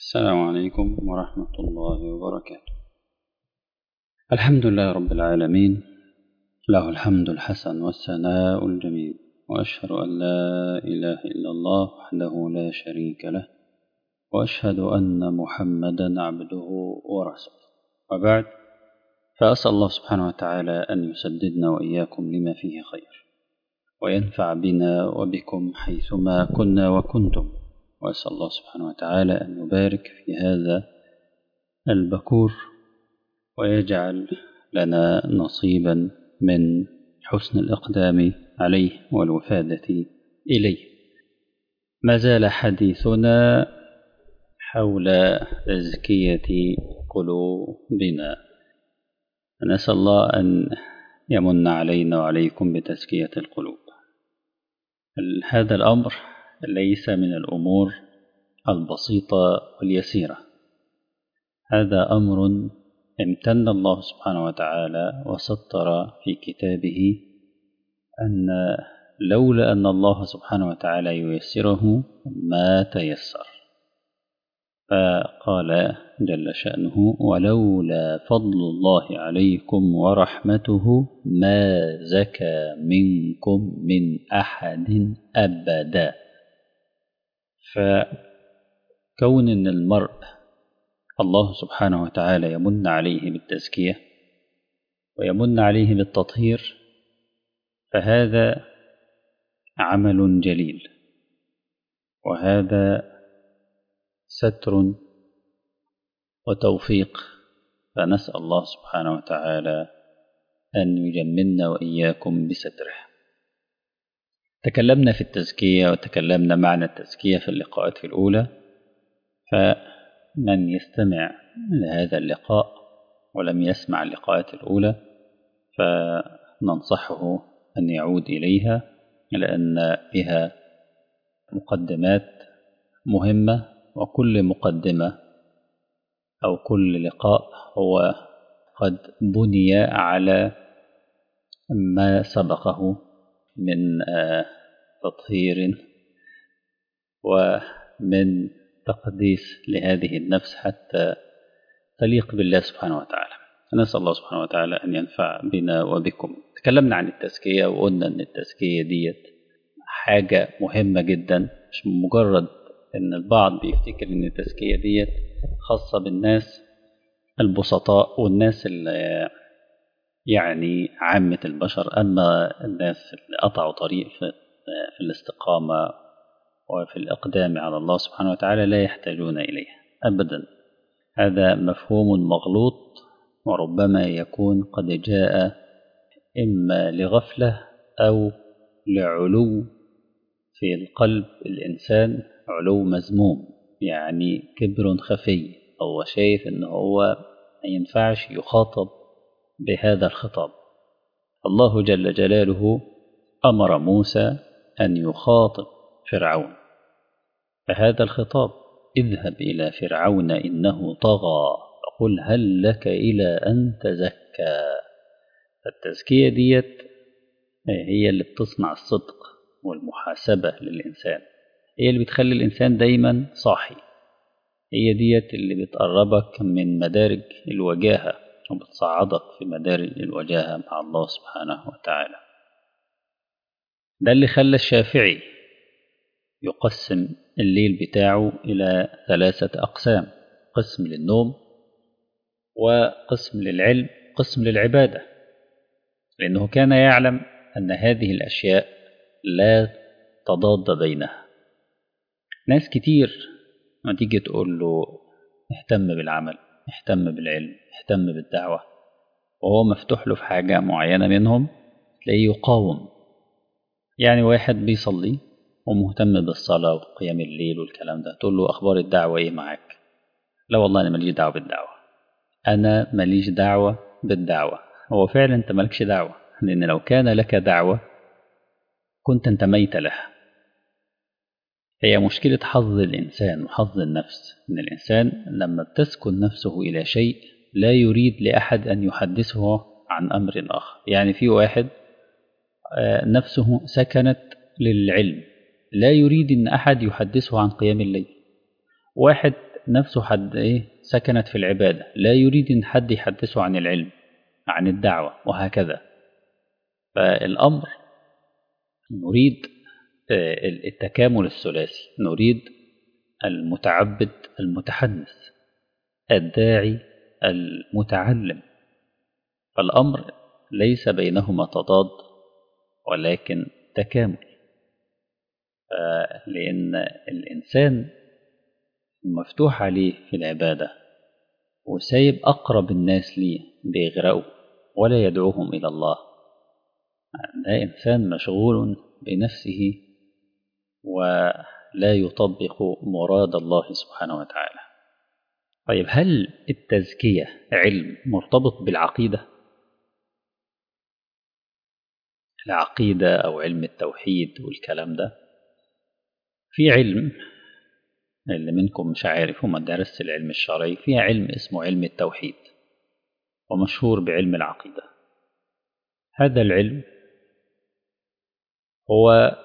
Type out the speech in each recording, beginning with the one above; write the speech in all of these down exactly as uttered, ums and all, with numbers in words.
السلام عليكم ورحمة الله وبركاته. الحمد لله رب العالمين، له الحمد الحسن والثناء الجميل، وأشهد أن لا إله إلا الله وحده لا شريك له، وأشهد أن محمدا عبده ورسوله. وبعد، فأسأل الله سبحانه وتعالى أن يسددنا وإياكم لما فيه خير، وينفع بنا وبكم حيثما كنا وكنتم، وأسأل الله سبحانه وتعالى أن يبارك في هذا البكور ويجعل لنا نصيبا من حسن الإقدام عليه والوفادة إليه. ما زال حديثنا حول تزكية قلوبنا، نسأل الله أن يمن علينا وعليكم بتزكية القلوب. هذا الأمر ليس من الأمور البسيطة واليسيرة، هذا أمر امتن الله سبحانه وتعالى وسطر في كتابه أن لولا أن الله سبحانه وتعالى ييسره ما تيسر، فقال جل شأنه: ولولا فضل الله عليكم ورحمته ما زكى منكم من أحد أبدا. فكون أن المرء الله سبحانه وتعالى يمن عليه بالتزكية ويمن عليه بالتطهير، فهذا عمل جليل، وهذا ستر وتوفيق، فنسأل الله سبحانه وتعالى أن يجملنا وإياكم بستره. تكلمنا في التزكية وتكلمنا معنى التزكية في اللقاءات الأولى، فمن يستمع لهذا اللقاء ولم يسمع اللقاءات الأولى فننصحه أن يعود إليها، لأن بها مقدمات مهمة، وكل مقدمة أو كل لقاء هو قد بني على ما سبقه من تطهير ومن تقديس لهذه النفس حتى تليق بالله سبحانه وتعالى. نسأل الله سبحانه وتعالى أن ينفع بنا وبكم. تكلمنا عن التزكية وقلنا أن التزكية ديت حاجة مهمة جدا، مش مجرد أن البعض بيفتكر أن التزكية ديت خاصة بالناس البسطاء والناس اللي يعني عامة البشر، أما الناس اللي قطعوا طريق في الاستقامة وفي الإقدام على الله سبحانه وتعالى لا يحتاجون إليه أبدا. هذا مفهوم مغلوط، وربما يكون قد جاء إما لغفلة أو لعلو في القلب الإنسان، علو مذموم، يعني كبر خفي، هو شايف أنه هو ما ينفعش يخاطب بهذا الخطاب. الله جل جلاله أمر موسى أن يخاطب فرعون، فهذا الخطاب: اذهب إلى فرعون إنه طغى فقل هل لك إلى أن تزكى. التزكية ديت هي اللي بتصنع الصدق والمحاسبة للإنسان، هي اللي بتخلي الإنسان دايما صاحي، هي ديت اللي بتقربك من مدارج الوجاهة وبتصعدك في مدارج الوجاهة مع الله سبحانه وتعالى. ده اللي خلى الشافعي يقسم الليل بتاعه إلى ثلاثة أقسام: قسم للنوم، وقسم للعلم، قسم للعبادة، لأنه كان يعلم أن هذه الأشياء لا تضاد بينها. ناس كتير ما تيجي تقول له اهتم بالعمل، اهتم بالعلم، اهتم بالدعوة، وهو مفتوح له في حاجة معينة منهم تلاقيه يقاوم. يعني واحد بيصلي ومهتم بالصلاة وقيام الليل والكلام ده، تقول له أخبار الدعوة إيه معاك؟ لا والله أنا ماليش دعوة بالدعوة، أنا ماليش دعوة بالدعوة. هو فعلا أنت مالكش دعوة، لأن لو كان لك دعوة كنت انتميت لها. هي مشكلة حظ الإنسان وحظ النفس، إن الإنسان لما بتسكن نفسه إلى شيء لا يريد لأحد أن يحدثه عن أمر آخر. يعني في واحد نفسه سكنت للعلم، لا يريد أن أحد يحدثه عن قيام الليل. واحد نفسه حد إيه سكنت في العبادة، لا يريد أن حد يحدثه عن العلم عن الدعوة وهكذا. فالأمر نريد التكامل الثلاثي، نريد المتعبد المتحدث الداعي المتعلم، فالأمر ليس بينهما تضاد ولكن تكامل. لأن الإنسان مفتوح عليه في العبادة وسايب أقرب الناس ليه بيغرقوا ولا يدعوهم إلى الله، ده إنسان مشغول بنفسه ولا يطبق مراد الله سبحانه وتعالى. طيب هل التزكية علم مرتبط بالعقيدة؟ العقيدة أو علم التوحيد والكلام ده؟ في علم اللي منكم مش عارف وما درس العلم الشرعي، فيها علم اسمه علم التوحيد ومشهور بعلم العقيدة. هذا العلم هو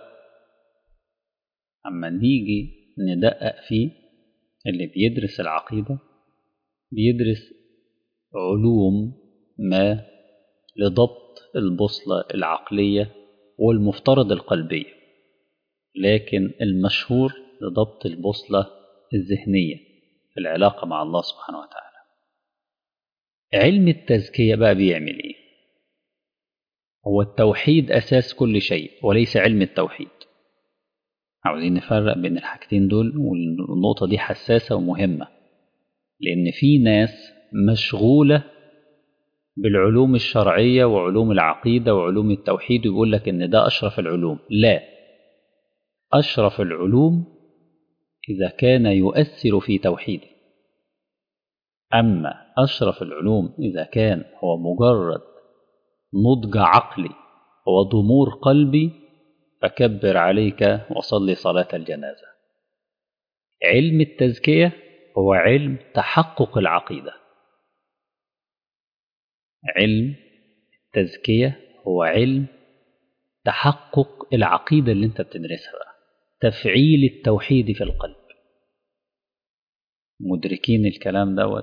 أما نيجي ندقق فيه، اللي بيدرس العقيدة بيدرس علوم ما لضبط البوصلة العقلية والمفترض القلبية، لكن المشهور لضبط البوصلة الذهنية في العلاقة مع الله سبحانه وتعالى. علم التزكية بقى بيعمل إيه؟ هو التوحيد أساس كل شيء وليس علم التوحيد. عاوزين نفرق بين الحاجتين دول، والنقطة دي حساسة ومهمة، لأن في ناس مشغولة بالعلوم الشرعية وعلوم العقيدة وعلوم التوحيد ويقول لك إن ده أشرف العلوم. لا، أشرف العلوم إذا كان يؤثر في توحيده، أما أشرف العلوم إذا كان هو مجرد نضج عقلي وضمور قلبي فكبر عليك وصلي صلاة الجنازة. علم التزكية هو علم تحقق العقيدة. علم التزكية هو علم تحقق العقيدة اللي انت بتدرسها بقى. تفعيل التوحيد في القلب. مدركين الكلام دوت؟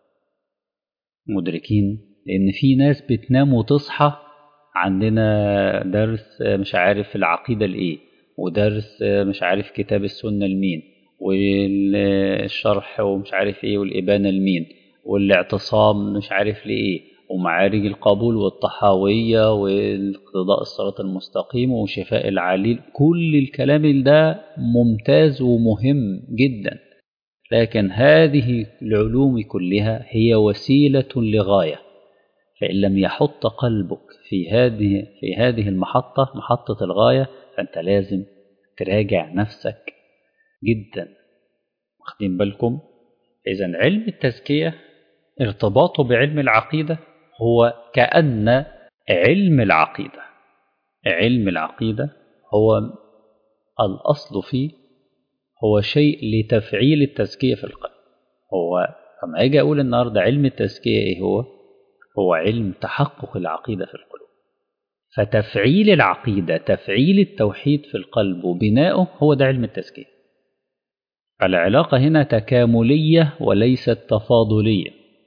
مدركين؟ لأن في ناس بتنام وتصحى، عندنا درس مش عارف العقيدة لإيه، ودرس مش عارف كتاب السنة لمين، والشرح ومش عارف إيه، والإبانة لمين، والاعتصام مش عارف لإيه، ومعارج القبول والطحاوية واقتضاء الصراط المستقيم وشفاء العليل. كل الكلام ده ممتاز ومهم جدا، لكن هذه العلوم كلها هي وسيلة لغاية، فإن لم يحط قلبك في هذه في هذه المحطة، محطة الغاية، فأنت لازم تراجع نفسك جدا. واخدين بالكم؟ إذن علم التزكية ارتباطه بعلم العقيدة هو كأن علم العقيدة علم العقيدة هو الأصل فيه، هو شيء لتفعيل التزكية في القلب. هو لما أجي أقول النهاردة علم التزكية إيه هو؟ هو علم تحقق العقيدة في القلوب. فتفعيل العقيدة، تفعيل التوحيد في القلب وبناؤه، هو ده علم التزكية. العلاقة هنا تكاملية وليست تفاضلية.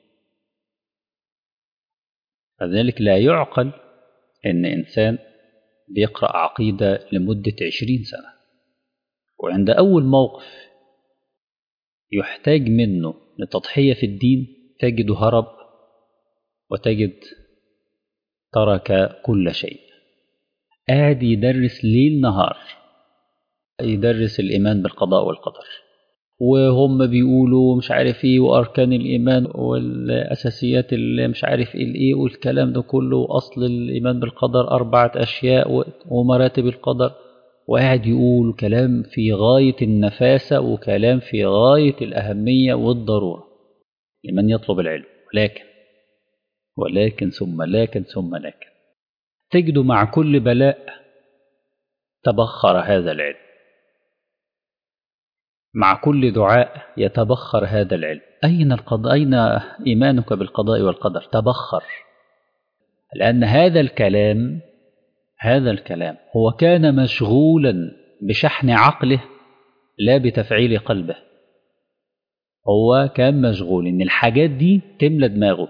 فذلك لا يعقل إن إنسان بيقرأ عقيدة لمدة عشرين سنة وعند أول موقف يحتاج منه لتضحية في الدين تجد هرب، وتجد ترك كل شيء. قاعد يدرس ليل نهار، يدرس الإيمان بالقضاء والقدر، وهم بيقولوا مش عارف ايه وأركان الإيمان والأساسيات اللي مش عارف ايه الايه والكلام ده كله، أصل الإيمان بالقدر أربعة أشياء ومراتب القدر، وقاعد يقول كلام في غاية النفاسة وكلام في غاية الأهمية والضرورة لمن يطلب العلم. ولكن ولكن ثم لكن ثم لكن تجد مع كل بلاء تبخر هذا العلم، مع كل دعاء يتبخر هذا العلم. أين القضاء؟ أين إيمانك بالقضاء والقدر؟ تبخر، لأن هذا الكلام هذا الكلام هو كان مشغولا بشحن عقله لا بتفعيل قلبه. هو كان مشغول إن الحاجات دي تملى دماغه،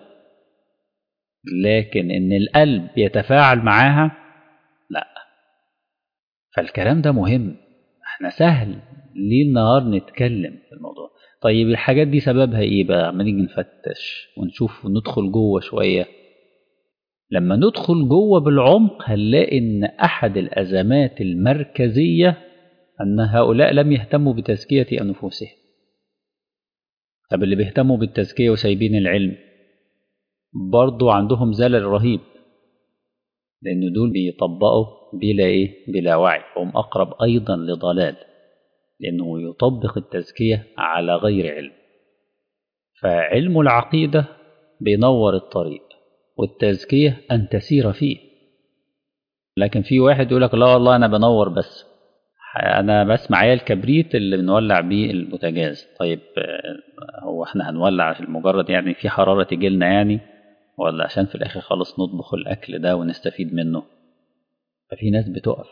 لكن إن القلب يتفاعل معاها لا. فالكلام ده مهم. احنا سهل ليل نهار نتكلم في الموضوع. طيب الحاجات دي سببها ايه بقى؟ اما نيجي نفتش ونشوف وندخل جوه شوية. لما ندخل جوه بالعمق هنلاقي ان احد الازمات المركزية ان هؤلاء لم يهتموا بتزكية انفسهم. طب اللي بيهتموا بالتزكية وسايبين العلم برضو عندهم زلل رهيب، لأن دول بيطبقوا بلا إيه؟ بلا وعي، هم أقرب أيضا لضلال، لأنه يطبق التزكية على غير علم. فعلم العقيدة بينور الطريق، والتزكية أن تسير فيه. لكن في واحد يقول لك لا والله أنا بنور بس، أنا بس معايا الكبريت اللي بنولع بيه البوتاجاز. طيب هو احنا هنولع عشان مجرد يعني في حرارة تجي لنا يعني، ولا عشان في الآخر خالص نطبخ الأكل ده ونستفيد منه؟ ففي ناس بتقف.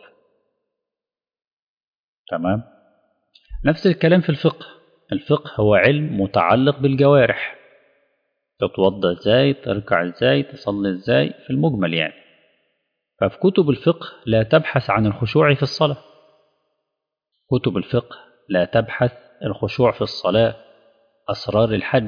تمام. نفس الكلام في الفقه. الفقه هو علم متعلق بالجوارح، تتوضى ازاي، تركع ازاي، تصلي ازاي، في المجمل يعني. ففي كتب الفقه لا تبحث عن الخشوع في الصلاة. كتب الفقه لا تبحث الخشوع في الصلاة، أسرار الحج،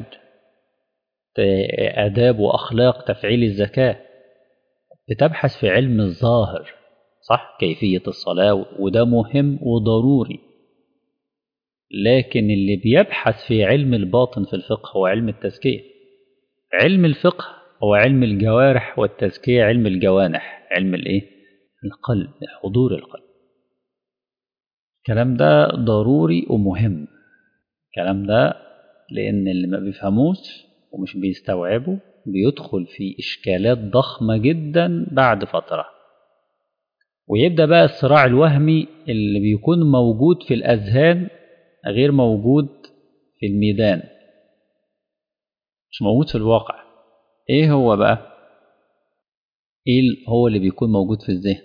آداب وأخلاق تفعيل الزكاة. بتبحث في علم الظاهر، صح، كيفية الصلاة، وده مهم وضروري. لكن اللي بيبحث في علم الباطن في الفقه هو علم التزكية. علم الفقه هو علم الجوارح، والتزكية علم الجوانح، علم الايه؟ القلب، حضور القلب. الكلام ده ضروري ومهم. الكلام ده لأن اللي ما بيفهموش ومش بيستوعبوا بيدخل في إشكالات ضخمة جدا بعد فترة، ويبدأ بقى الصراع الوهمي اللي بيكون موجود في الأذهان غير موجود في الميدان، مش موجود في الواقع. ايه هو بقى؟ ايه هو اللي بيكون موجود في الذهن؟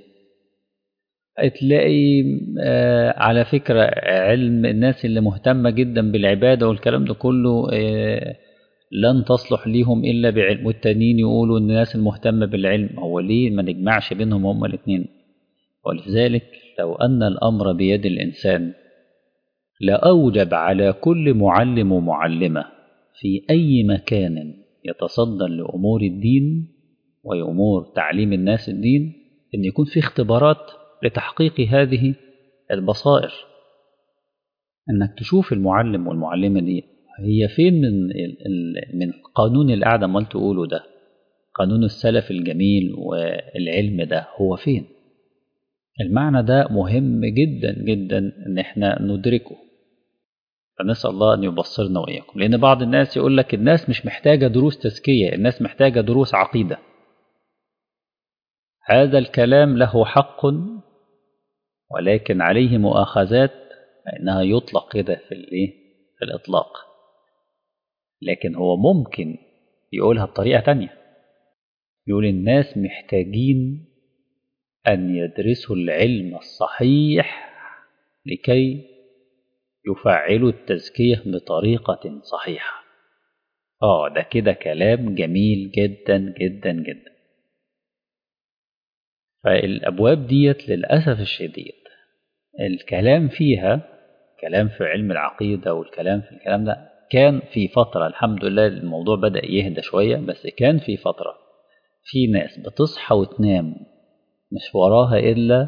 تلاقي آه على فكرة علم الناس اللي مهتمة جدا بالعبادة والكلام ده كله آه لن تصلح ليهم إلا بعلم، والتانيين يقولوا إن الناس المهتمة بالعلم. هو ليه ما نجمعش بينهم هما الاثنين؟ ولذلك لو أن الأمر بيد الإنسان لأوجب على كل معلم ومعلمة في أي مكان يتصدر لأمور الدين وأمور تعليم الناس الدين أن يكون في اختبارات لتحقيق هذه البصائر. أنك تشوف المعلم والمعلمة دي هي فين من من قانون القعدة ما تقوله ده، قانون السلف الجميل والعلم ده هو فين. المعنى ده مهم جدا جدا أن احنا ندركه. فنسأل الله أن يبصرنا وإياكم. لأن بعض الناس يقول لك الناس مش محتاجة دروس تزكية، الناس محتاجة دروس عقيدة. هذا الكلام له حق، ولكن عليه مؤاخذات، فإنها يطلق كده في الإيه؟ في الإطلاق. لكن هو ممكن يقولها بطريقة تانية، يقول الناس محتاجين أن يدرسوا العلم الصحيح لكي يفعلوا التزكية بطريقة صحيحة. آه ده كده كلام جميل جدا جدا جدا. فالأبواب ديت للأسف الشديد الكلام فيها، كلام في علم العقيدة والكلام في الكلام ده كان في فترة، الحمد لله الموضوع بدأ يهدى شوية، بس كان في فترة في ناس بتصحى وتنام مش وراها إلا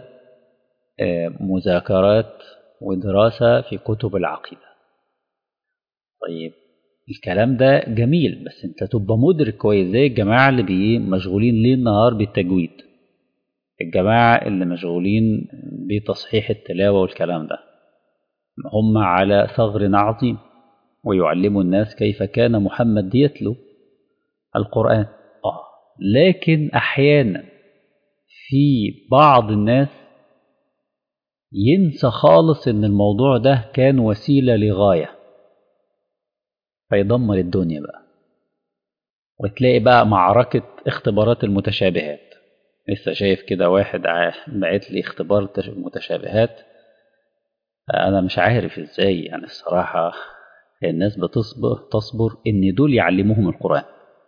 مذاكرات ودراسة في كتب العقيدة. طيب الكلام ده جميل، بس انت تبقى مدرك كويس زي الجماعة اللي بي مشغولين ليل نهار بالتجويد، الجماعة اللي مشغولين بتصحيح التلاوة والكلام ده، هم على ثغر عظيم ويعلموا الناس كيف كان محمد يتلو القرآن. آه لكن أحيانا في بعض الناس ينسى خالص إن الموضوع ده كان وسيلة لغاية، فيدمر الدنيا بقى. وتلاقي بقى معركة اختبارات المتشابهات. لسه شايف كده واحد بعت لي اختبار المتشابهات، أنا مش عارف إزاي يعني الصراحة، الناس بتصبر تصبر إن دول يعلموهم القرآن.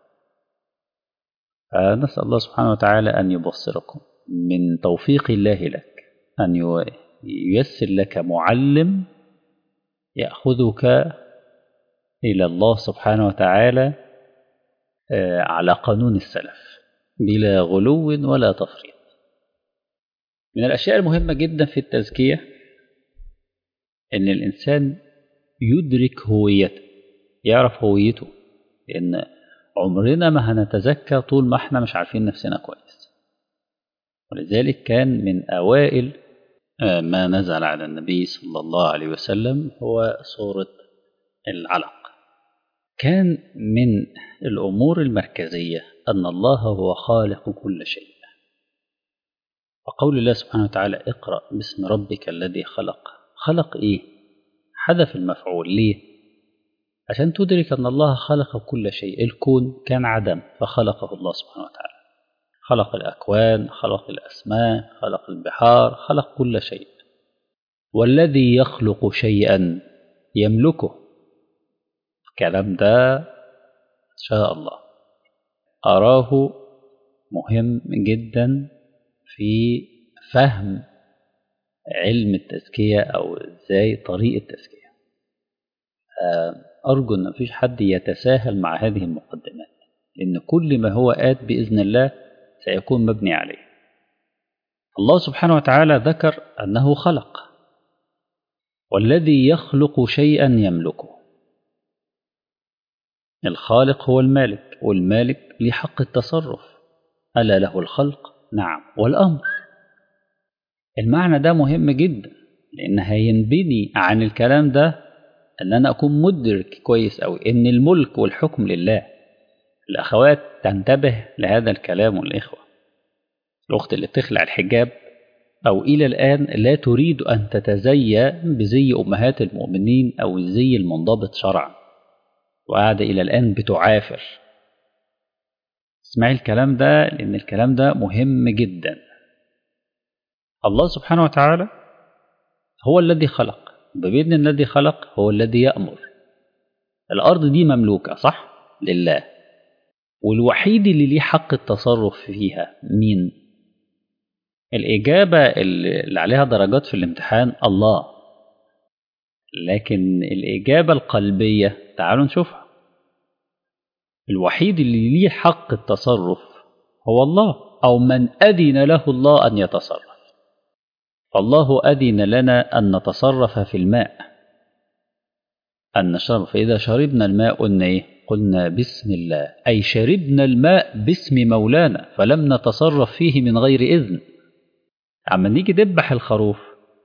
فنسأل الله سبحانه وتعالى أن يبصركم من توفيق الله لك، أن ييسر لك معلم يأخذك إلى الله سبحانه وتعالى على قانون السلف بلا غلو ولا تفريط. من الأشياء المهمة جدا في التزكية أن الإنسان يدرك هويته، يعرف هويته، لأن عمرنا ما هنتزكى طول ما احنا مش عارفين نفسنا كويس. ولذلك كان من أوائل ما نزل على النبي صلى الله عليه وسلم هو سورة العلق. كان من الأمور المركزية أن الله هو خالق كل شيء، وقول الله سبحانه وتعالى اقرأ باسم ربك الذي خلق. خلق إيه؟ حذف المفعول. ليه؟ عشان تدرك أن الله خلق كل شيء. الكون كان عدم فخلقه الله سبحانه وتعالى، خلق الأكوان، خلق الأسماء، خلق البحار، خلق كل شيء. والذي يخلق شيئا يملكه. الكلام ده إن شاء الله أراه مهم جدا في فهم علم التزكية أو إزاي طريقة التزكية. أرجو أن مفيش حد يتساهل مع هذه المقدمات، لأن كل ما هو آت بإذن الله سيكون مبني عليه. الله سبحانه وتعالى ذكر أنه خلق، والذي يخلق شيئا يملكه. الخالق هو المالك، والمالك له حق التصرف. ألا له الخلق؟ نعم، والأمر. المعنى ده مهم جدا، لأن هينبني عن الكلام ده أن أنا أكون مدرك كويس أوي إن الملك والحكم لله. الأخوات تنتبه لهذا الكلام، والإخوة، الأخت اللي بتخلع الحجاب أو إلى الآن لا تريد أن تتزي بزي أمهات المؤمنين أو الزي المنضبط شرعا، وقاعدة إلى الآن بتعافر. اسمعي الكلام ده، لأن الكلام ده مهم جدا. الله سبحانه وتعالى هو الذي خلق، ببين الذي خلق هو الذي يأمر. الأرض دي مملوكة صح؟ لله، والوحيد اللي ليه حق التصرف فيها مين؟ الإجابة اللي عليها درجات في الامتحان الله، لكن الإجابة القلبية تعالوا نشوفها. الوحيد اللي ليه حق التصرف هو الله، أو من أذن له الله أن يتصرف. فالله أذن لنا أن نتصرف في الماء، أن نشرب. فإذا شربنا الماء قلنا إيه؟ قلنا بسم الله، أي شربنا الماء باسم مولانا، فلم نتصرف فيه من غير إذن. عما نيجي تذبح الخروف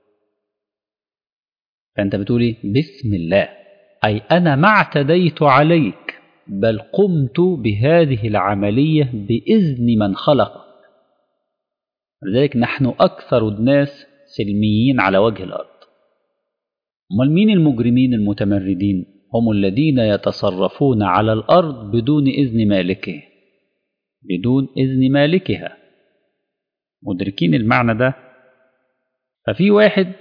فأنت بتقولي بسم الله، أي أنا ما اعتديت عليك، بل قمت بهذه العملية بإذن من خلقك. لذلك نحن أكثر الناس سلميين على وجه الأرض. أمال مين المجرمين المتمردين؟ هم الذين يتصرفون على الأرض بدون إذن مالكه، بدون إذن مالكها. مدركين المعنى ده؟ ففي واحد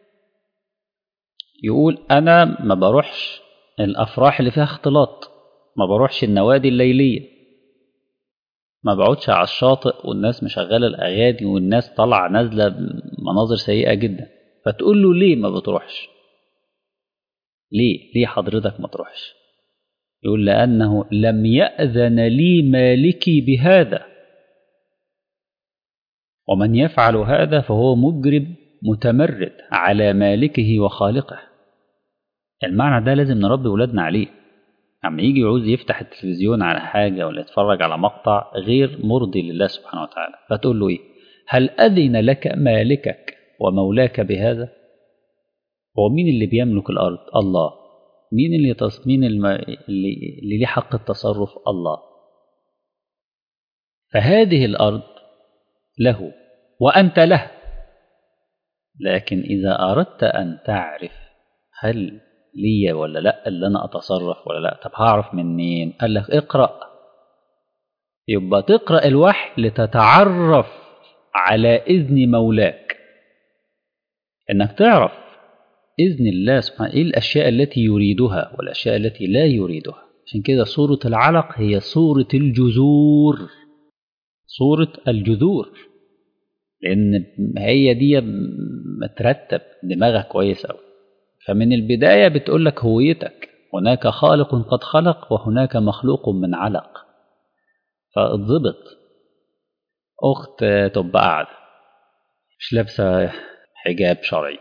يقول أنا ما بروحش الأفراح اللي فيها اختلاط، ما بروحش النوادي الليلية، ما بقعدش على الشاطئ والناس مشغلة الأغاني والناس طالعة نازلة مناظر سيئة جدا. فتقول له ليه ما بتروحش؟ ليه؟ ليه حضرتك ما تروحش؟ يقول لأنه لم يأذن لي مالكي بهذا، ومن يفعل هذا فهو مجرم متمرد على مالكه وخالقه. المعنى ده لازم نربي ولادنا عليه. عم يجي يعوز يفتح التلفزيون على حاجة ولا يتفرج على مقطع غير مرضي لله سبحانه وتعالى، فتقول له إيه؟ هل أذن لك مالكك ومولاك بهذا؟ هو مين اللي بيملك الأرض؟ الله. مين اللي تص... مين الم... اللي اللي ليه حق التصرف؟ الله. فهذه الأرض له وأنت له. لكن إذا أردت أن تعرف هل لي ولا لا اللي أنا أتصرف ولا لا، طب هعرف منين؟ قال لك اقرأ. يبقى تقرأ الوحي لتتعرف على إذن مولاك، إنك تعرف إذن الله سبحانه، إيه الأشياء التي يريدها والأشياء التي لا يريدها. عشان كده سورة العلق هي سورة الجذور، سورة الجذور، لأن هي دي مترتب دماغك كويس أوي. فمن البداية بتقول لك هويتك، هناك خالق قد خلق وهناك مخلوق من علق. فاضبط. أخت تبقى قاعدة مش لابسة حجاب شرعي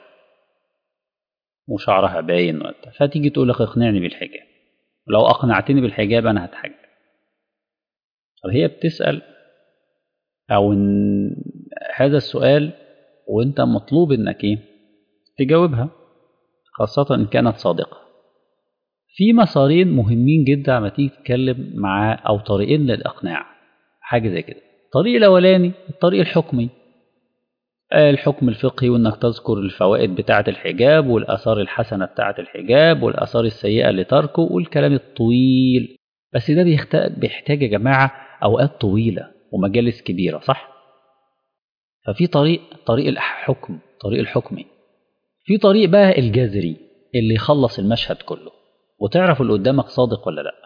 وشعرها باين وقتها، فتيجي تقول لك اقنعني بالحجاب، لو أقنعتني بالحجاب أنا هتحجب. طب هي بتسأل أو إن هذا السؤال وأنت مطلوب إنك إيه تجاوبها، خاصة إن كانت صادقة. في مسارين مهمين جدا لما تيجي تتكلم معاه، أو طريقين للإقناع حاجة زي كده. الطريق الأولاني الطريق الحكمي، الحكم الفقهي، وإنك تذكر الفوائد بتاعة الحجاب والآثار الحسنة بتاعة الحجاب والآثار السيئة لتركه والكلام الطويل. بس ده بيحتاج يا جماعة أوقات طويلة ومجالس كبيرة، صح؟ ففي طريق طريق الحكم، طريق الحكمي. في طريق بقى الجذري اللي يخلص المشهد كله وتعرف اللي قدامك صادق ولا لا.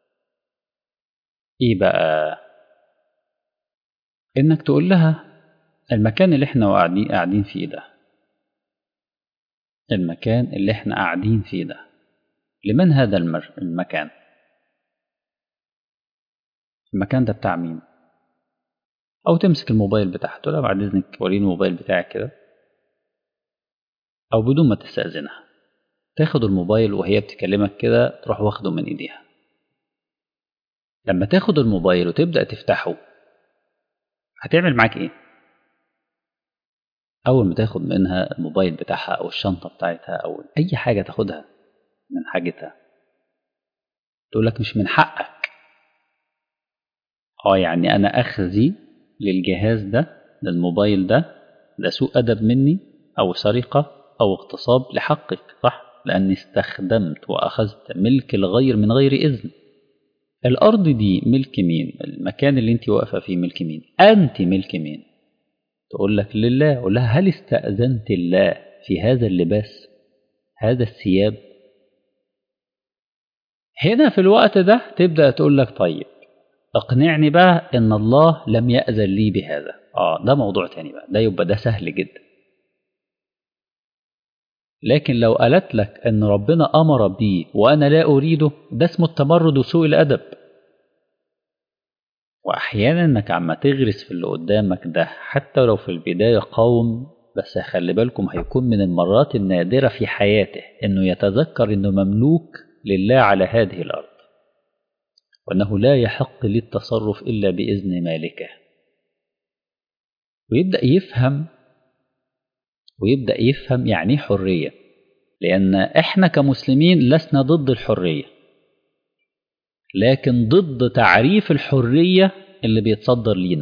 ايه بقى؟ انك تقول لها المكان اللي احنا قاعدين قاعدين فيه ده، المكان اللي احنا قاعدين فيه ده لمن هذا المر... المكان المكان ده بتاع مين؟ او تمسك الموبايل بتاعها تقول لها بعد اذنك وريني الموبايل بتاعك كده، او بدون ما تستأذنها تاخد الموبايل وهي بتكلمك كده تروح واخده من ايديها. لما تاخد الموبايل وتبدأ تفتحه هتعمل معاك ايه؟ اول ما تاخد منها الموبايل بتاعها او الشنطة بتاعتها او اي حاجة تاخدها من حاجتها تقول لك مش من حقك. اه يعني انا اخذي للجهاز ده للموبايل ده ده سوء ادب مني او سرقة او اغتصاب لحقك، صح؟ لاني استخدمت واخذت ملك الغير من غير اذن. الارض دي ملك مين؟ المكان اللي انت واقفة فيه ملك مين؟ انت ملك مين؟ تقول لك لله. أقول لها هل استأذنت الله في هذا اللباس، هذا الثياب؟ هنا في الوقت ده تبدأ تقول لك طيب اقنعني بقى ان الله لم يأذن لي بهذا. اه ده موضوع تاني بقى، ده يبقى ده سهل جدا. لكن لو قالت لك ان ربنا امر بيه وانا لا اريده، ده اسمه التمرد وسوء الادب. واحيانا انك عم تغرس في اللي قدامك ده حتى لو في البداية قوم، بس خلي بالكم هيكون من المرات النادرة في حياته انه يتذكر انه مملوك لله على هذه الارض، وأنه لا يحق للتصرف إلا بإذن مالكه. ويبدأ يفهم ويبدأ يفهم يعني حرية، لأن إحنا كمسلمين لسنا ضد الحرية، لكن ضد تعريف الحرية اللي بيتصدر لينا.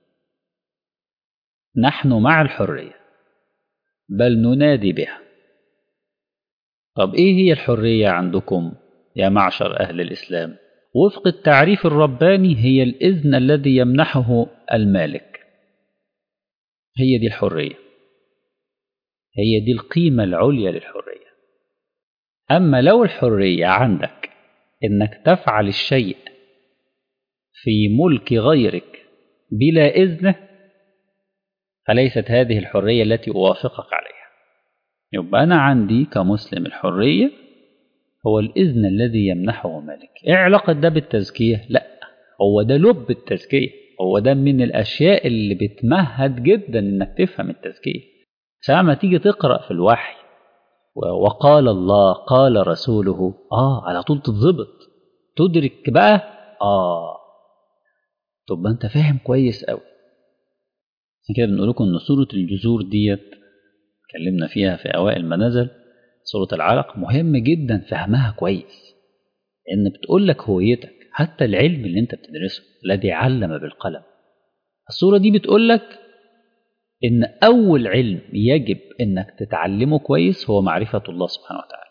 نحن مع الحرية بل ننادي بها. طب إيه هي الحرية عندكم يا معشر أهل الإسلام؟ وفق التعريف الرباني هي الإذن الذي يمنحه المالك. هي دي الحرية، هي دي القيمة العليا للحرية. أما لو الحرية عندك إنك تفعل الشيء في ملك غيرك بلا إذنه، فليست هذه الحرية التي أوافقك عليها. يبقى أنا عندي كمسلم الحرية هو الإذن الذي يمنحه مالك. إيه علاقة ده بالتزكية؟ لا، هو ده لب التزكية، هو ده من الأشياء اللي بتمهد جدا إنك تفهم التزكية. ساعة تيجي تقرأ في الوحي وقال الله قال رسوله، آه على طول تتظبط، تدرك بقى آه طب أنت فاهم كويس أوي. عشان كده بنقول لكم إن سورة الجذور ديت اتكلمنا فيها في أوائل ما نزل سورة العلق، مهم جدا فهمها كويس، إن بتقول لك هويتك. حتى العلم اللي أنت بتدرسه الذي علم بالقلم، السورة دي بتقول لك إن أول علم يجب إنك تتعلمه كويس هو معرفة الله سبحانه وتعالى،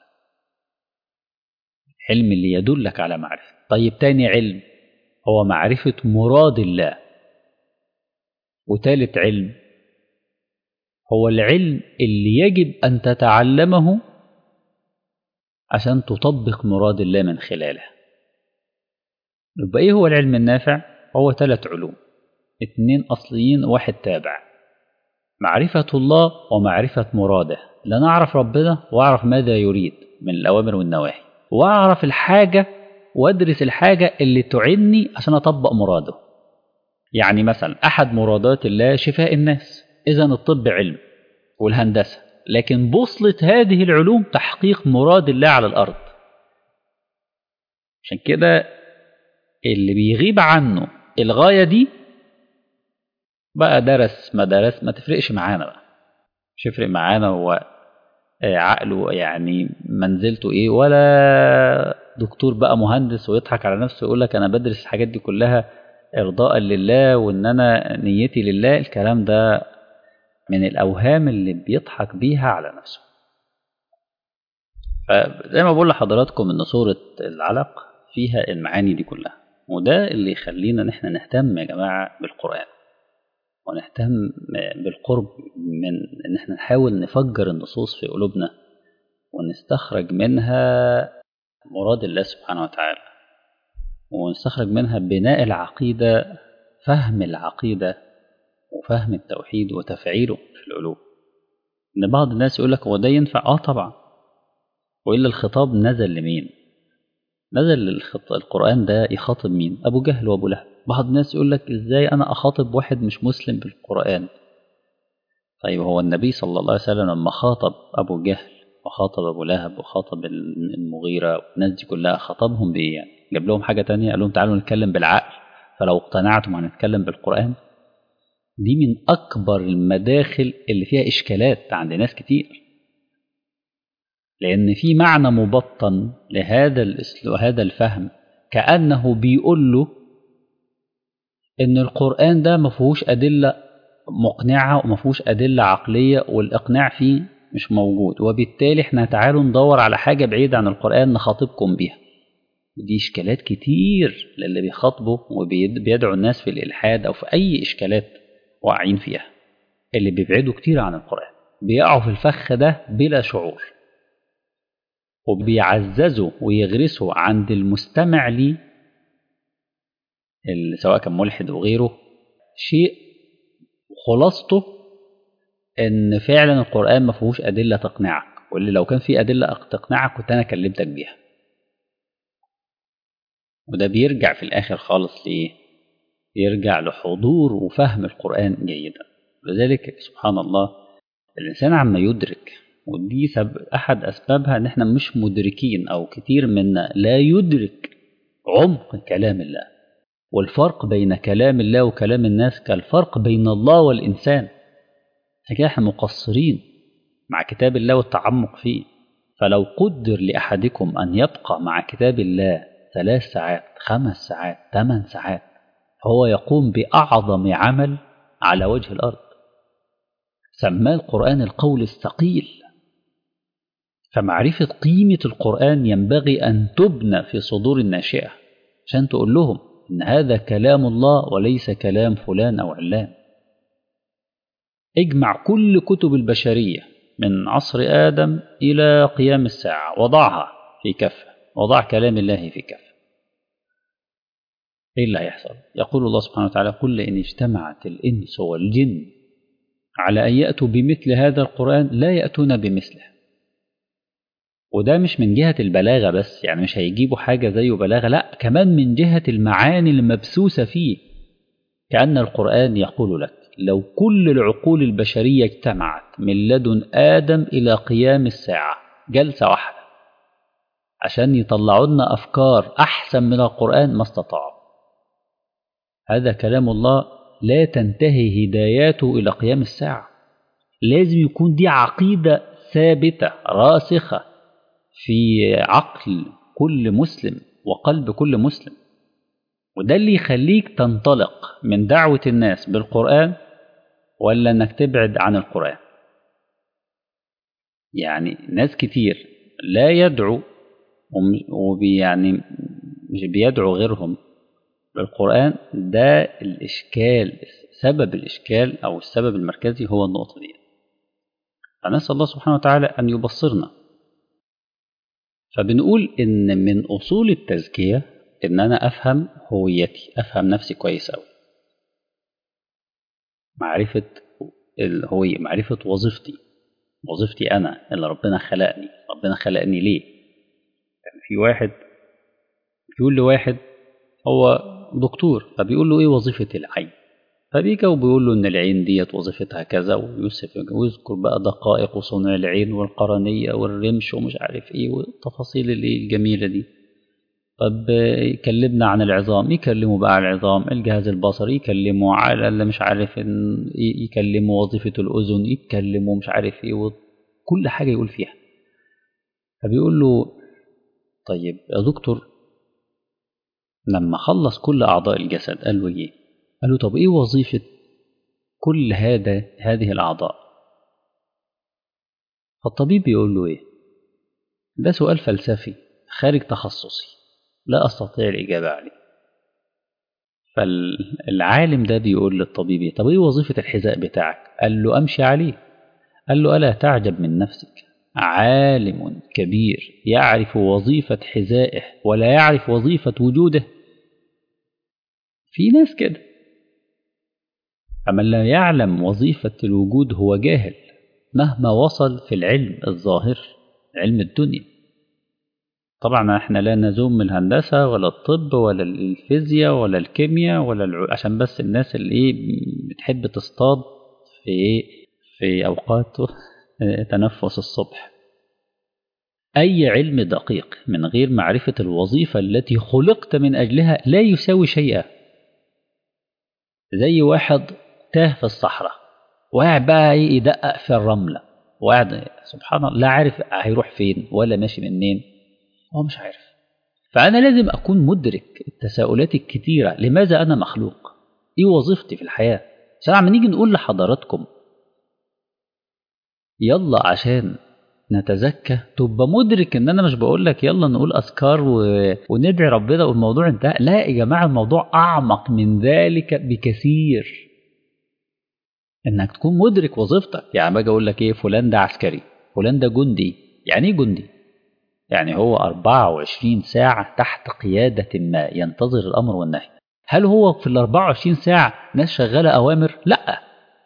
علم اللي يدلك على معرفة. طيب تاني علم هو معرفة مراد الله. وتالت علم هو العلم اللي يجب أن تتعلمه عشان تطبق مراد الله من خلاله. يبقى إيه هو العلم النافع؟ هو ثلاث علوم، اتنين أصليين وواحد تابع: معرفة الله ومعرفة مراده، لأن أعرف ربنا وأعرف ماذا يريد من الأوامر والنواهي، وأعرف الحاجة وأدرس الحاجة اللي تعني عشان أطبق مراده. يعني مثلا أحد مرادات الله شفاء الناس، إذن الطب علم والهندسة، لكن بوصلة هذه العلوم تحقيق مراد الله على الأرض. عشان كده اللي بيغيب عنه الغاية دي بقى درس ما درس ما تفرقش معانا، بقى مش يفرق معانا هو عقله يعني منزلته ايه، ولا دكتور بقى مهندس ويضحك على نفسه ويقول لك انا بدرس الحاجات دي كلها ارضاء لله وان انا نيتي لله. الكلام ده من الاوهام اللي بيضحك بيها على نفسه. فزي ما بقول لحضراتكم ان سورة العلق فيها المعاني دي كلها، وده اللي يخلينا نحن نهتم يا جماعة بالقرآن، ونهتم بالقرب من ان احنا نحاول نفجر النصوص في قلوبنا ونستخرج منها مراد الله سبحانه وتعالى، ونستخرج منها بناء العقيدة، فهم العقيدة وفهم التوحيد وتفعيله في القلوب. ان بعض الناس يقول لك هو ده ينفع؟ اه طبعا، والا الخطاب نزل لمين؟ نزل الخط... القرآن ده يخاطب مين؟ ابو جهل وابو لهب. بعض الناس يقول لك ازاي انا اخاطب واحد مش مسلم بالقرآن؟ طيب هو النبي صلى الله عليه وسلم لما خاطب ابو جهل وخاطب ابو لهب وخاطب المغيرة والناس دي كلها خاطبهم بايه؟ يعني جاب لهم حاجة تانية؟ قال لهم تعالوا نتكلم بالعقل فلو اقتنعتم هنتكلم بالقرآن؟ دي من اكبر المداخل اللي فيها اشكالات عند ناس كتير، لان في معنى مبطن لهذا الاسلوب هذا الفهم، كأنه بيقول له ان القرآن ده ما فيهوش ادلة مقنعة وما فيهوش ادلة عقلية والاقناع فيه مش موجود، وبالتالي احنا تعالوا ندور على حاجة بعيدة عن القرآن نخاطبكم بيها. ودي اشكالات كتير للي بيخاطبوا وبيدعوا الناس في الالحاد او في اي اشكالات واقعين فيها، اللي بيبعدوا كتير عن القرآن بيقعوا في الفخ ده بلا شعور، وبيعززوا ويغرسوا عند المستمع ليه سواء كان ملحد وغيره شيء خلاصته ان فعلا القرآن ما فيهوش ادلة تقنعك، واللي لو كان في ادلة تقنعك كنت انا كلمتك بيها. وده بيرجع في الاخر خالص ليه؟ يرجع لحضور وفهم القرآن جيدا. لذلك سبحان الله الانسان عما يدرك، ودي سبب احد اسبابها ان احنا مش مدركين او كتير منا لا يدرك عمق كلام الله، والفرق بين كلام الله وكلام الناس كالفرق بين الله والإنسان. فكده احنا مقصرين مع كتاب الله والتعمق فيه. فلو قدر لأحدكم أن يبقى مع كتاب الله ثلاث ساعات خمس ساعات ثمان ساعات فهو يقوم بأعظم عمل على وجه الأرض. سماه القرآن القول الثقيل. فمعرفة قيمة القرآن ينبغي أن تبنى في صدور الناشئة عشان تقول لهم إن هذا كلام الله وليس كلام فلان أو علان. اجمع كل كتب البشرية من عصر آدم إلى قيام الساعة وضعها في كفة، وضع كلام الله في كفة، إيه اللي هيحصل؟ يقول الله سبحانه وتعالى قل إن اجتمعت الإنس والجن على أن يأتوا بمثل هذا القرآن لا يأتون بمثله. وده مش من جهة البلاغة بس، يعني مش هيجيبوا حاجة زيه بلاغة، لا كمان من جهة المعاني المبثوثة فيه. كأن القرآن يقول لك لو كل العقول البشرية اجتمعت من لدن آدم إلى قيام الساعة جلسة واحدة عشان يطلعوا لنا أفكار أحسن من القرآن ما استطاعوا. هذا كلام الله لا تنتهي هداياته إلى قيام الساعة. لازم يكون دي عقيدة ثابتة راسخة في عقل كل مسلم وقلب كل مسلم. وده اللي يخليك تنطلق من دعوة الناس بالقرآن ولا انك تبعد عن القرآن. يعني ناس كتير لا يدعو وبي يعني مش بيدعو غيرهم بالقرآن. ده الإشكال، سبب الإشكال أو السبب المركزي هو النقطة دي. فنسأل الله سبحانه وتعالى أن يبصرنا. فبنقول إن من أصول التزكية إن أنا أفهم هويتي، أفهم نفسي كويس أوي. معرفة الهوية، معرفة وظيفتي، وظيفتي أنا اللي ربنا خلقني، ربنا خلقني ليه؟ يعني في واحد بيقول لواحد هو دكتور، فبيقول له إيه وظيفة العين؟ فبيجاوب بيقول له إن العين ديت وظيفتها كذا، ويوسف ويذكر بقى دقائق وصنع العين والقرنية والرمش ومش عارف إيه والتفاصيل اللي الجميلة دي. طب يكلمنا عن العظام، يكلموا بقى عن العظام، الجهاز البصري يكلموا على اللي مش عارف إن يكلموا وظيفة الأذن، يتكلموا مش عارف إيه، وكل حاجة يقول فيها. فبيقول له طيب يا دكتور، لما خلص كل أعضاء الجسد قال له إيه؟ قال له طب إيه وظيفة كل هذا هذه الأعضاء؟ فالطبيب بيقول له إيه؟ ده سؤال فلسفي خارج تخصصي، لا أستطيع الإجابة عليه. فالعالم ده بيقول للطبيب إيه؟ طب إيه وظيفة الحذاء بتاعك؟ قال له أمشي عليه. قال له ألا تعجب من نفسك، عالم كبير يعرف وظيفة حذائه ولا يعرف وظيفة وجوده. في ناس كده، فمن لا يعلم وظيفة الوجود هو جاهل مهما وصل في العلم الظاهر، علم الدنيا. طبعا احنا لا نزوم الهندسة ولا الطب ولا الفيزياء ولا الكيمياء ولا الع... عشان بس الناس اللي ايه بتحب تصطاد في ايه في اوقات تنفس الصبح. اي علم دقيق من غير معرفة الوظيفة التي خلقت من اجلها لا يساوي شيئا. زي واحد تاه في الصحراء وقاعد بقى ايه يدقق في الرملة، وقاعد سبحان الله لا عارف هيروح فين ولا ماشي منين، هو مش عارف. فأنا لازم أكون مدرك التساؤلات الكتيرة، لماذا أنا مخلوق؟ إيه وظيفتي في الحياة؟ عشان عم نيجي نقول لحضراتكم يلا عشان نتزكى، تبقى مدرك إن أنا مش بقول لك يلا نقول أذكار و... وندعي ربنا والموضوع انتهى. لا يا جماعة، الموضوع أعمق من ذلك بكثير. إنك تكون مدرك وظيفتك. يعني باجي أقول لك إيه، فلان ده عسكري، فلان ده جندي. يعني إيه جندي؟ يعني هو أربعة وعشرين ساعة تحت قيادة ما ينتظر الأمر والنهي. هل هو في ال أربعة وعشرين ساعة ناس شغالة أوامر؟ لا،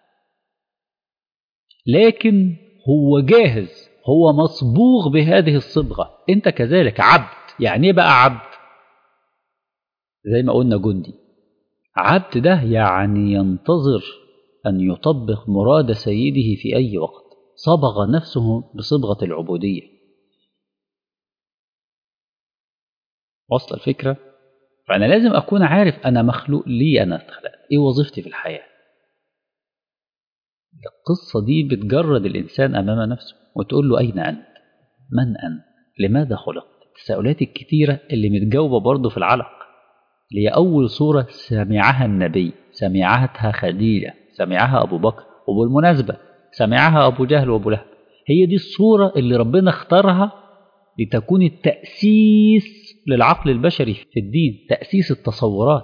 لكن هو جاهز، هو مصبوغ بهذه الصبغة. أنت كذلك عبد. يعني إيه بقى عبد؟ زي ما قلنا جندي. عبد ده يعني ينتظر أن يطبق مراد سيده في أي وقت، صبغ نفسه بصبغة العبودية. وصل الفكرة؟ فأنا لازم أكون عارف أنا مخلوق ليه، أنا اتخلقت، إيه وظيفتي في الحياة. القصة دي بتجرد الإنسان أمام نفسه وتقول له أين أنت؟ من أنت؟ لماذا خلقت؟ التساؤلات الكتيرة اللي متجاوبة برضه في العلق، اللي هي أول صورة سمعها النبي، سمعها خديجة، سمعها أبو بكر، وبالمناسبة سمعها أبو جهل وأبو لهب. هي دي الصورة اللي ربنا اختارها لتكون التأسيس للعقل البشري في الدين، تأسيس التصورات.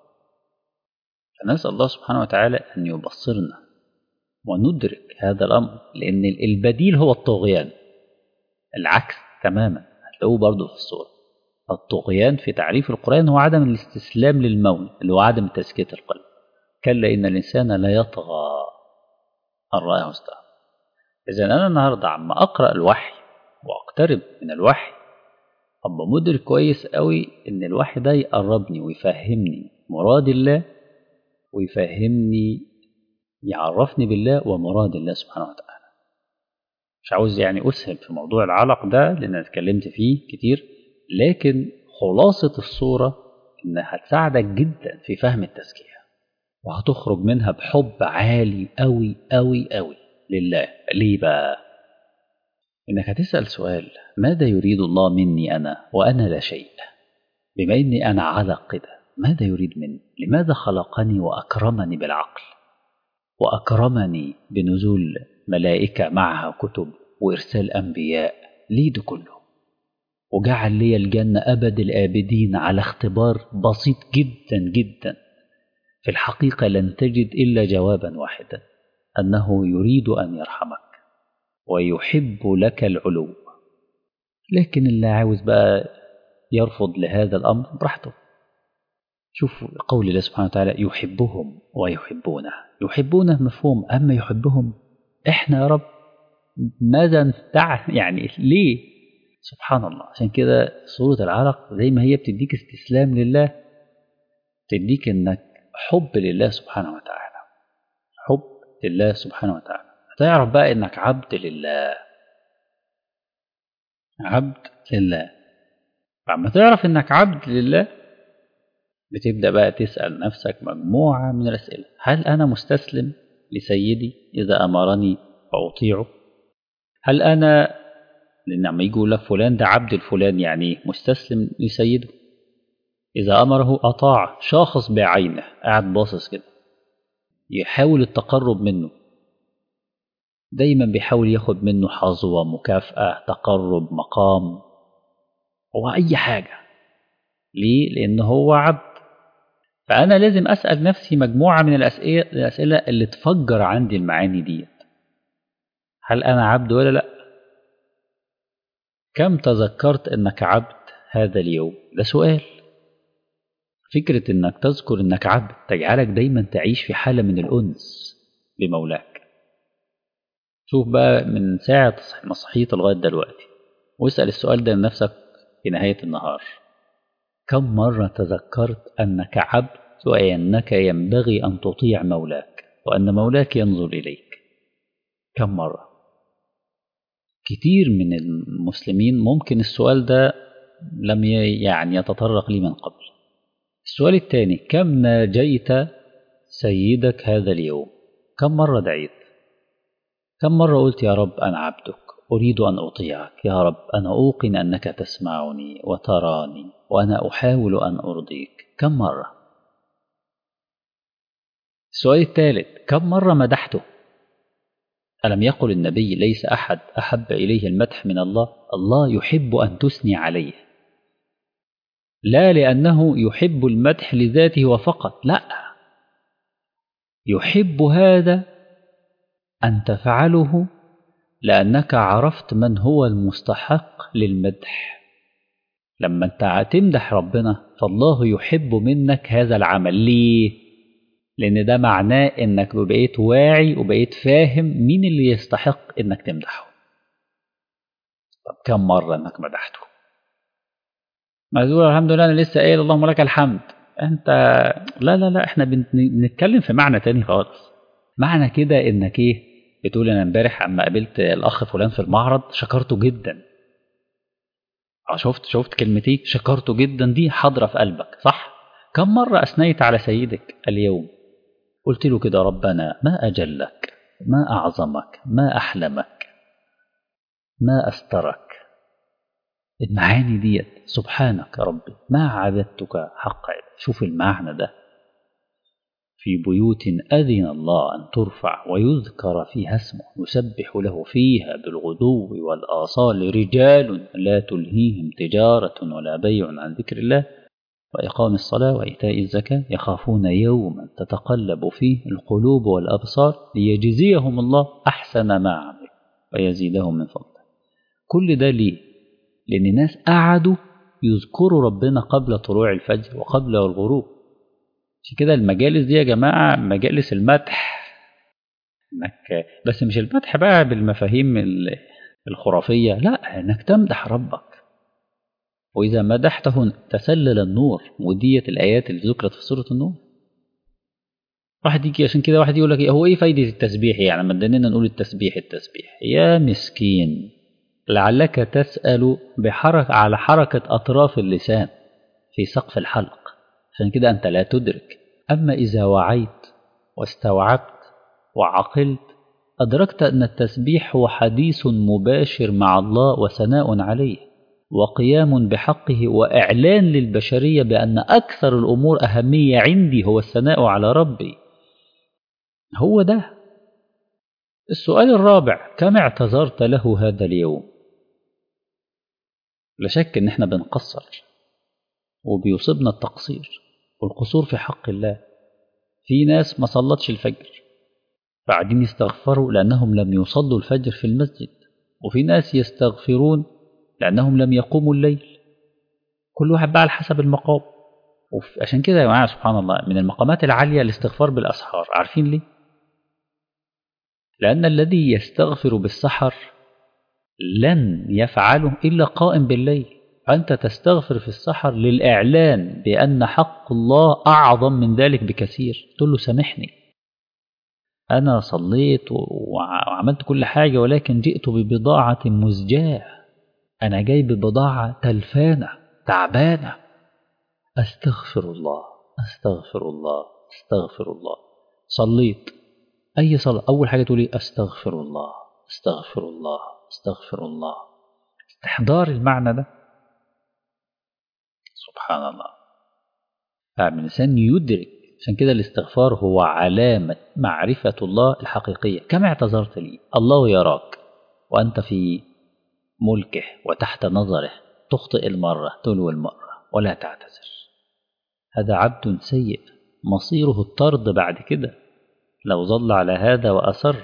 فنسأل الله سبحانه وتعالى أن يبصرنا وندرك هذا الأمر، لأن البديل هو الطغيان. العكس تماما هتلاقوه برضه في الصورة. الطغيان في تعريف القرآن هو عدم الاستسلام للمولى، اللي هو عدم تزكية القلب. كلا إن الإنسان لا يطغى أن رآه استغنى. إذا أنا النهاردة عم أقرأ الوحي وأقترب من الوحي، أبقى مدرك كويس قوي إن الوحي ده يقربني ويفهمني مراد الله، ويفهمني يعرفني بالله ومراد الله سبحانه وتعالى. مش عاوز يعني أسهب في موضوع العلق ده لأن أنا اتكلمت فيه كتير، لكن خلاصة الصورة إنها هتساعدك جدا في فهم التزكية، وهتخرج منها بحب عالي أوي أوي أوي لله. ليه بقى؟ إنك هتسأل سؤال: ماذا يريد الله مني أنا وأنا لا شيء؟ بما إني أنا علق كده، ماذا يريد مني؟ لماذا خلقني وأكرمني بالعقل، وأكرمني بنزول ملائكة معها كتب وإرسال أنبياء؟ ليه ده كله؟ وجعل لي الجنة أبد الآبدين على اختبار بسيط جدا جدا. في الحقيقة لن تجد إلا جوابا واحدا، أنه يريد أن يرحمك ويحب لك العلو. لكن اللي عاوز بقى يرفض لهذا الأمر براحته. شوف قول الله سبحانه وتعالى يحبهم ويحبونه. يحبونه مفهوم، أما يحبهم إحنا يا رب ماذا ندع يعني ليه؟ سبحان الله. عشان كده سورة العلق زي ما هي بتديك استسلام لله، تديك إنك حب لله سبحانه وتعالى، حب لله سبحانه وتعالى. تعرف بقى إنك عبد لله، عبد لله. فلما تعرف إنك عبد لله بتبدأ بقى تسأل نفسك مجموعة من الأسئلة. هل أنا مستسلم لسيدي إذا أمرني فأطيعه؟ هل أنا، لأن لما يجي يقول لك فلان ده عبد الفلان يعني مستسلم لسيده، إذا أمره أطاع، شاخص بعينه قاعد باصص كده يحاول التقرب منه، دايما بيحاول ياخد منه حظوة، مكافأة، تقرب، مقام، هو أي حاجة. ليه؟ لأن هو عبد. فأنا لازم أسأل نفسي مجموعة من الأسئلة, الأسئلة اللي تفجر عندي المعاني دي. هل أنا عبد ولا لأ؟ كم تذكرت أنك عبد هذا اليوم؟ ده سؤال. فكرة أنك تذكر أنك عبد تجعلك دايما تعيش في حالة من الأنس بمولاك. شوف بقى من ساعة ما صحيت لغاية دلوقتي واسأل السؤال ده لنفسك في نهاية النهار. كم مرة تذكرت أنك عبد وأنك ينبغي أن تطيع مولاك وأن مولاك ينظر إليك؟ كم مرة؟ كتير من المسلمين ممكن السؤال ده لم يعني يتطرق لي من قبل. السؤال الثاني، كم ناجيت سيدك هذا اليوم؟ كم مرة دعيت؟ كم مرة قلت يا رب أنا عبدك أريد أن أطيعك، يا رب أنا أوقن أنك تسمعني وتراني وأنا أحاول أن أرضيك؟ كم مرة؟ السؤال الثالث، كم مرة مدحته؟ ألم يقل النبي ليس أحد أحب إليه المدح من الله؟ الله يحب أن تثني عليه، لا لأنه يحب المدح لذاته وفقط، لا، يحب هذا أن تفعله لأنك عرفت من هو المستحق للمدح. لما أنت تمدح ربنا فالله يحب منك هذا العمل. ليه؟ لأن ده معناه إنك بقيت واعي وبقيت فاهم مين اللي يستحق إنك تمدحه. طب كم مرة إنك مدحته؟ ما تقول الحمد لله أنا لسه قايل اللهم لك الحمد، أنت لا لا لا، إحنا بنتكلم في معنى تاني خالص. معنى كده إنك إيه؟ بتقول أنا امبارح أما قابلت الأخ فلان في المعرض شكرته جدا. اه شفت شفت كلمتي شكرته جدا دي حاضرة في قلبك، صح؟ كم مرة أثنيت على سيدك اليوم؟ قلت له كده ربنا ما أجلك، ما أعظمك، ما أحلمك، ما أسترك. المعاني ديت سبحانك ربي ما عبدتك حق عبادتك. شوف المعنى ده. في بيوت أذن الله أن ترفع ويذكر فيها اسمه يسبح له فيها بالغدو والآصال رجال لا تلهيهم تجارة ولا بيع عن ذكر الله وإقام الصلاة وإيتاء الزكاة يخافون يوما تتقلب فيه القلوب والأبصار ليجزيهم الله أحسن ما عملوا ويزيدهم من فضله. كل ده ليه؟ لأن الناس قعدوا يذكروا ربنا قبل طلوع الفجر وقبل الغروب. عشان كده المجالس دي يا جماعة مجالس المدح، انك بس مش المدح بقى بالمفاهيم الخرافية، لا، انك تمدح ربك. وإذا مدحته تسلل النور، ودية الآيات اللي ذكرت في سورة النور. واحد يجي عشان كده واحد يقول لك هو ايه فايدة التسبيح؟ يعني ما دنينا نقول التسبيح التسبيح يا مسكين، لعلك تسأل بحركة على حركة أطراف اللسان في سقف الحلق، عشان كده أنت لا تدرك. أما إذا وعيت واستوعبت وعقلت أدركت أن التسبيح هو حديث مباشر مع الله وثناء عليه وقيام بحقه وإعلان للبشرية بأن أكثر الأمور أهمية عندي هو الثناء على ربي. هو ده السؤال الرابع، كم اعتذرت له هذا اليوم؟ لا شك ان احنا بنقصر وبيصيبنا التقصير والقصور في حق الله. في ناس ما صلتش الفجر فقاعدين يستغفروا لأنهم لم يصلوا الفجر في المسجد، وفي ناس يستغفرون لأنهم لم يقوموا الليل. كل واحد بقى على حسب المقام. وعشان كده يا جماعة سبحان الله من المقامات العالية الاستغفار بالأسحار. عارفين ليه؟ لأن الذي يستغفر بالسحر لن يفعله إلا قائم بالليل. فأنت تستغفر في السحر للإعلان بأن حق الله أعظم من ذلك بكثير. تقول له سامحني، أنا صليت وعملت كل حاجة ولكن جئت ببضاعة مزجاة. أنا جاي ببضاعة تلفانة تعبانة. أستغفر الله أستغفر الله أستغفر الله. صليت أي صلاة أول حاجة تقولي أستغفر الله أستغفر الله أستغفر الله. استحضار المعنى ده سبحان الله. فالإنسان يدرك. عشان كده الاستغفار هو علامة معرفة الله الحقيقية. كما اعتذرت لي الله يراك وأنت في ملكه وتحت نظره، تخطئ المرة تلو المرة ولا تعتذر. هذا عبد سيء مصيره الطرد بعد كده لو ظل على هذا وأصر.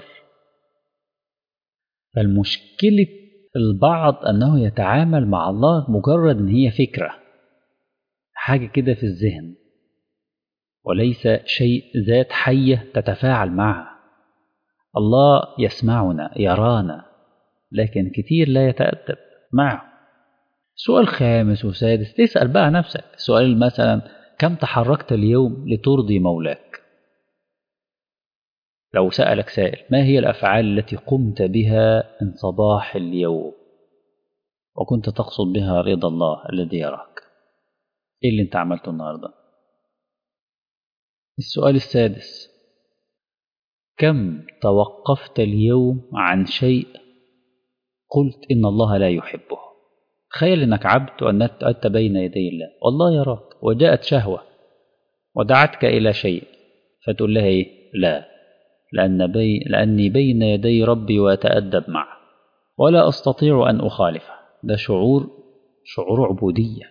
فالمشكلة البعض أنه يتعامل مع الله مجرد أن هي فكرة، حاجة كده في الذهن، وليس شيء ذات حية تتفاعل معها. الله يسمعنا يرانا لكن كتير لا يتأدب معه. سؤال خامس وسادس تسأل بقى نفسك سؤال مثلا كم تحركت اليوم لترضي مولاك؟ لو سألك سائل ما هي الأفعال التي قمت بها من صباح اليوم وكنت تقصد بها رضا الله الذي يراك؟ إيه اللي انت عملته النهاردة؟ السؤال السادس كم توقفت اليوم عن شيء قلت إن الله لا يحبه؟ تخيل إنك عبد وأنك أنت بين يدي الله والله يراك وجاءت شهوة ودعتك إلى شيء فتقول لها إيه؟ لا، لأن بي لأني بين يدي ربي وأتأدب معه ولا أستطيع أن أخالفه. ده شعور شعور عبودية.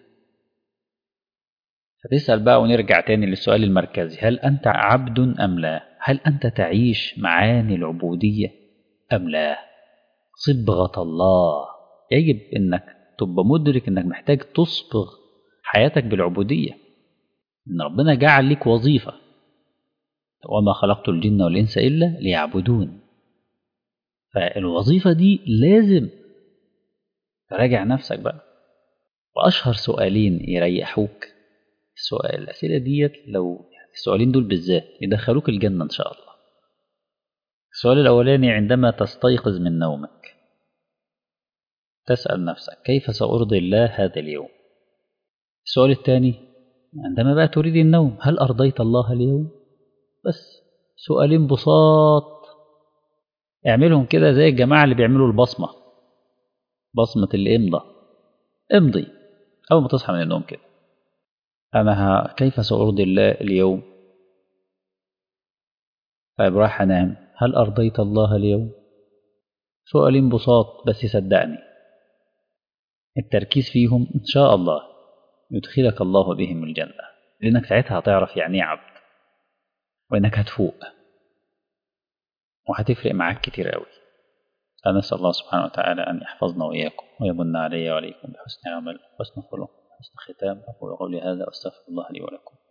فتسأل بقى ونرجع تاني للسؤال المركزي، هل أنت عبد أم لا؟ هل أنت تعيش معاني العبودية أم لا؟ صبغة الله. يجب أنك تبقى مدرك أنك محتاج تصبغ حياتك بالعبودية. أن ربنا جعل لك وظيفة وما خلقت الجن والإنس إلا ليعبدون. فالوظيفة دي لازم تراجع نفسك بقى. وأشهر سؤالين يريحوك السؤال الأسئلة ديت، لو السؤالين دول بالذات يدخلوك الجنة إن شاء الله. السؤال الأولاني عندما تستيقظ من نومك تسأل نفسك كيف سأرضي الله هذا اليوم؟ السؤال الثاني عندما بقى تريد النوم هل أرضيت الله اليوم؟ بس سؤالين بساط اعملهم كده زي الجماعة اللي بيعملوا البصمة، بصمة الإمضة. امضي أول ما تصحى من النوم كده أنا كيف سأرضي الله اليوم؟ طيب رايح أنام هل أرضيت الله اليوم؟ سؤالين بساط بس صدقني التركيز فيهم إن شاء الله يدخلك الله بهم الجنة، لأنك ساعتها هتعرف يعني ايه عبد وإنك هتفوق وهتفرق معاك كتير قوي. أنا أسأل الله سبحانه وتعالى أن يحفظنا وإياكم ويمن علي وعليكم بحسن عمل وحسن خلق وحسن ختام. أقول قولي هذا وأستغفر الله لي ولكم.